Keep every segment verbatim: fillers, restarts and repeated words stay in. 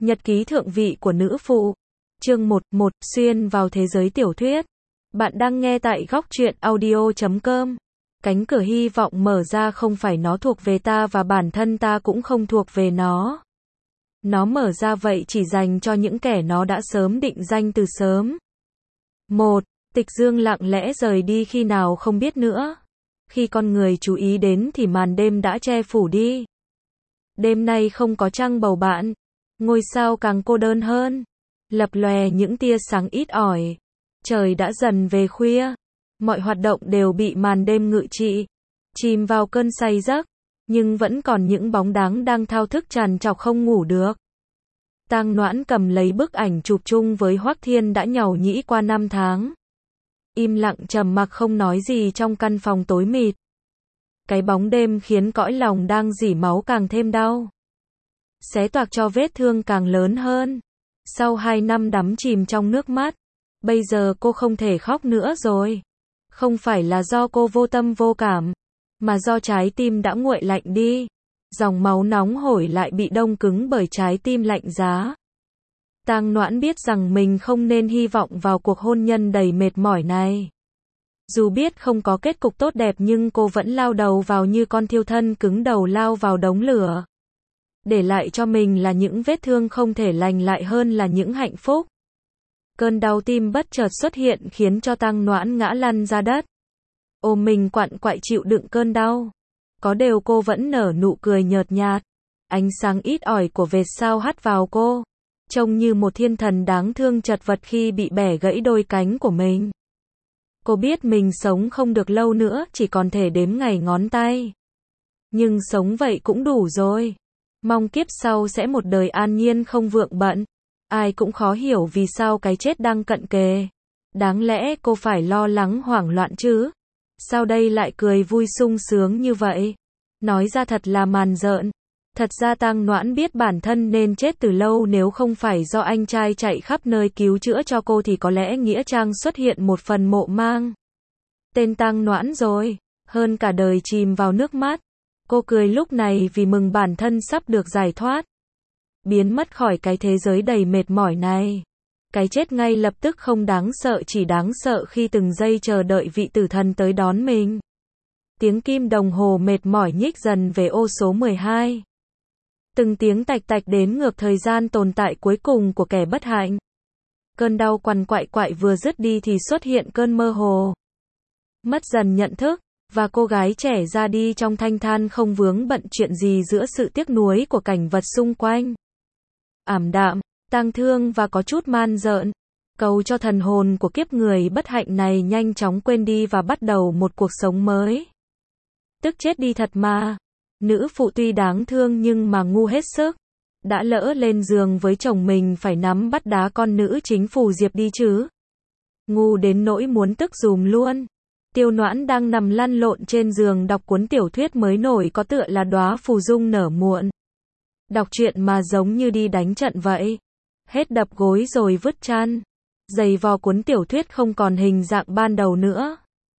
Nhật ký thượng vị của nữ phụ. Chương một, một, xuyên vào thế giới tiểu thuyết. Bạn đang nghe tại góc truyện audio chấm com. Cánh cửa hy vọng mở ra không phải nó thuộc về ta và bản thân ta cũng không thuộc về nó. Nó mở ra vậy chỉ dành cho những kẻ nó đã sớm định danh từ sớm. một. Tịch dương lặng lẽ rời đi khi nào không biết nữa. Khi con người chú ý đến thì màn đêm đã che phủ đi. Đêm nay không có trăng bầu bạn. Ngôi sao càng cô đơn hơn. Lập lòe những tia sáng ít ỏi. Trời đã dần về khuya. Mọi hoạt động đều bị màn đêm ngự trị. Chìm vào cơn say giấc. Nhưng vẫn còn những bóng dáng đang thao thức trằn trọc không ngủ được. Tang Noãn cầm lấy bức ảnh chụp chung với Hoắc Thiên đã nhàu nhĩ qua năm tháng. Im lặng trầm mặc không nói gì trong căn phòng tối mịt. Cái bóng đêm khiến cõi lòng đang rỉ máu càng thêm đau. Xé toạc cho vết thương càng lớn hơn. Sau hai năm đắm chìm trong nước mắt, bây giờ cô không thể khóc nữa rồi. Không phải là do cô vô tâm vô cảm, mà do trái tim đã nguội lạnh đi. Dòng máu nóng hổi lại bị đông cứng bởi trái tim lạnh giá. Tang Noãn biết rằng mình không nên hy vọng vào cuộc hôn nhân đầy mệt mỏi này. Dù biết không có kết cục tốt đẹp nhưng cô vẫn lao đầu vào như con thiêu thân cứng đầu lao vào đống lửa. Để lại cho mình là những vết thương không thể lành lại hơn là những hạnh phúc. Cơn đau tim bất chợt xuất hiện khiến cho Tang Noãn ngã lăn ra đất. Ôm mình quặn quại chịu đựng cơn đau. Có điều cô vẫn nở nụ cười nhợt nhạt. Ánh sáng ít ỏi của vệt sao hắt vào cô. Trông như một thiên thần đáng thương chật vật khi bị bẻ gãy đôi cánh của mình. Cô biết mình sống không được lâu nữa, chỉ còn thể đếm ngày ngón tay. Nhưng sống vậy cũng đủ rồi. Mong kiếp sau sẽ một đời an nhiên không vượng bận. Ai cũng khó hiểu vì sao cái chết đang cận kề. Đáng lẽ cô phải lo lắng hoảng loạn chứ. Sao đây lại cười vui sung sướng như vậy? Nói ra thật là màn rợn. Thật ra Tang Noãn biết bản thân nên chết từ lâu, nếu không phải do anh trai chạy khắp nơi cứu chữa cho cô thì có lẽ nghĩa trang xuất hiện một phần mộ mang tên Tang Noãn rồi. Hơn cả đời chìm vào nước mắt. Cô cười lúc này vì mừng bản thân sắp được giải thoát. Biến mất khỏi cái thế giới đầy mệt mỏi này. Cái chết ngay lập tức không đáng sợ, chỉ đáng sợ khi từng giây chờ đợi vị tử thần tới đón mình. Tiếng kim đồng hồ mệt mỏi nhích dần về ô số mười hai. Từng tiếng tạch tạch đếm ngược thời gian tồn tại cuối cùng của kẻ bất hạnh. Cơn đau quằn quại quại vừa dứt đi thì xuất hiện cơn mơ hồ. Mất dần nhận thức, và cô gái trẻ ra đi trong thanh thản không vướng bận chuyện gì giữa sự tiếc nuối của cảnh vật xung quanh. Ảm đạm, tang thương và có chút man rợn. Cầu cho thần hồn của kiếp người bất hạnh này nhanh chóng quên đi và bắt đầu một cuộc sống mới. Tức chết đi thật mà. Nữ phụ tuy đáng thương nhưng mà ngu hết sức. Đã lỡ lên giường với chồng mình phải nắm bắt đá con nữ chính Phù Diệp đi chứ. Ngu đến nỗi muốn tức dùm luôn. Tiêu Noãn đang nằm lăn lộn trên giường đọc cuốn tiểu thuyết mới nổi có tựa là Đóa phù dung nở muộn. Đọc truyện mà giống như đi đánh trận vậy. Hết đập gối rồi vứt chăn. Giày vò cuốn tiểu thuyết không còn hình dạng ban đầu nữa.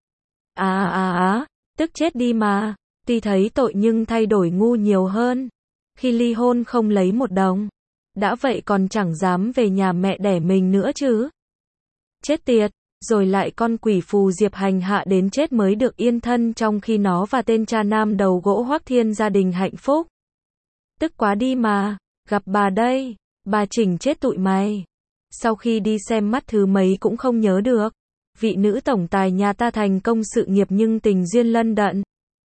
À à à, tức chết đi mà. Tuy thấy tội nhưng thay đổi ngu nhiều hơn. Khi ly hôn không lấy một đồng. Đã vậy còn chẳng dám về nhà mẹ đẻ mình nữa chứ. Chết tiệt. Rồi lại con quỷ Phù Diệp hành hạ đến chết mới được yên thân, trong khi nó và tên cha nam đầu gỗ Hoắc Thiên gia đình hạnh phúc. Tức quá đi mà. Gặp bà đây. Bà chỉnh chết tụi mày. Sau khi đi xem mắt thứ mấy cũng không nhớ được. Vị nữ tổng tài nhà ta thành công sự nghiệp nhưng tình duyên lân đận.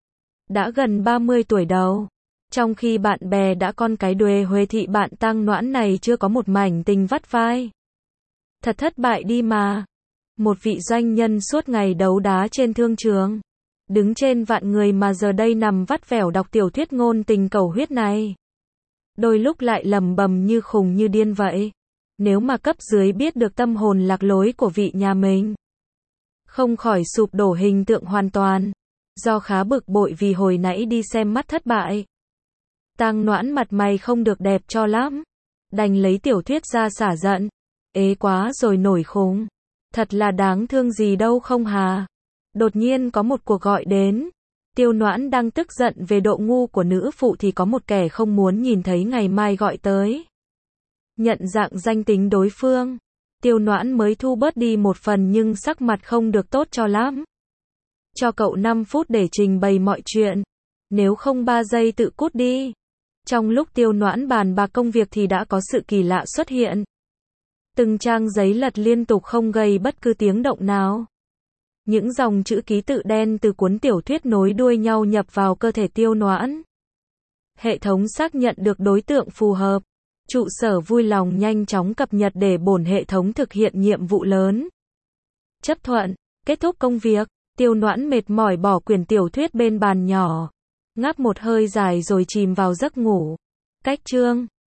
Đã gần ba mươi tuổi đầu. Trong khi bạn bè đã con cái đuề huề thị bạn Tang Noãn này chưa có một mảnh tình vắt vai. Thật thất bại đi mà. Một vị doanh nhân suốt ngày đấu đá trên thương trường. Đứng trên vạn người mà giờ đây nằm vắt vẻo đọc tiểu thuyết ngôn tình cầu huyết này. Đôi lúc lại lầm bầm như khùng như điên vậy. Nếu mà cấp dưới biết được tâm hồn lạc lối của vị nhà mình, không khỏi sụp đổ hình tượng hoàn toàn. Do khá bực bội vì hồi nãy đi xem mắt thất bại. Tang Noãn mặt mày không được đẹp cho lắm. Đành lấy tiểu thuyết ra xả giận. Ế quá rồi nổi khùng. Thật là đáng thương gì đâu không hà. Đột nhiên có một cuộc gọi đến. Tiêu Noãn đang tức giận về độ ngu của nữ phụ thì có một kẻ không muốn nhìn thấy ngày mai gọi tới. Nhận dạng danh tính đối phương. Tiêu Noãn mới thu bớt đi một phần nhưng sắc mặt không được tốt cho lắm. Cho cậu năm phút để trình bày mọi chuyện. Nếu không ba giây tự cút đi. Trong lúc Tiêu Noãn bàn bạc công việc thì đã có sự kỳ lạ xuất hiện. Từng trang giấy lật liên tục không gây bất cứ tiếng động nào. Những dòng chữ ký tự đen từ cuốn tiểu thuyết nối đuôi nhau nhập vào cơ thể Tiêu Noãn. Hệ thống xác nhận được đối tượng phù hợp. Trụ sở vui lòng nhanh chóng cập nhật để bổn hệ thống thực hiện nhiệm vụ lớn. Chấp thuận. Kết thúc công việc. Tiêu Noãn mệt mỏi bỏ quyển tiểu thuyết bên bàn nhỏ. Ngáp một hơi dài rồi chìm vào giấc ngủ. Cách chương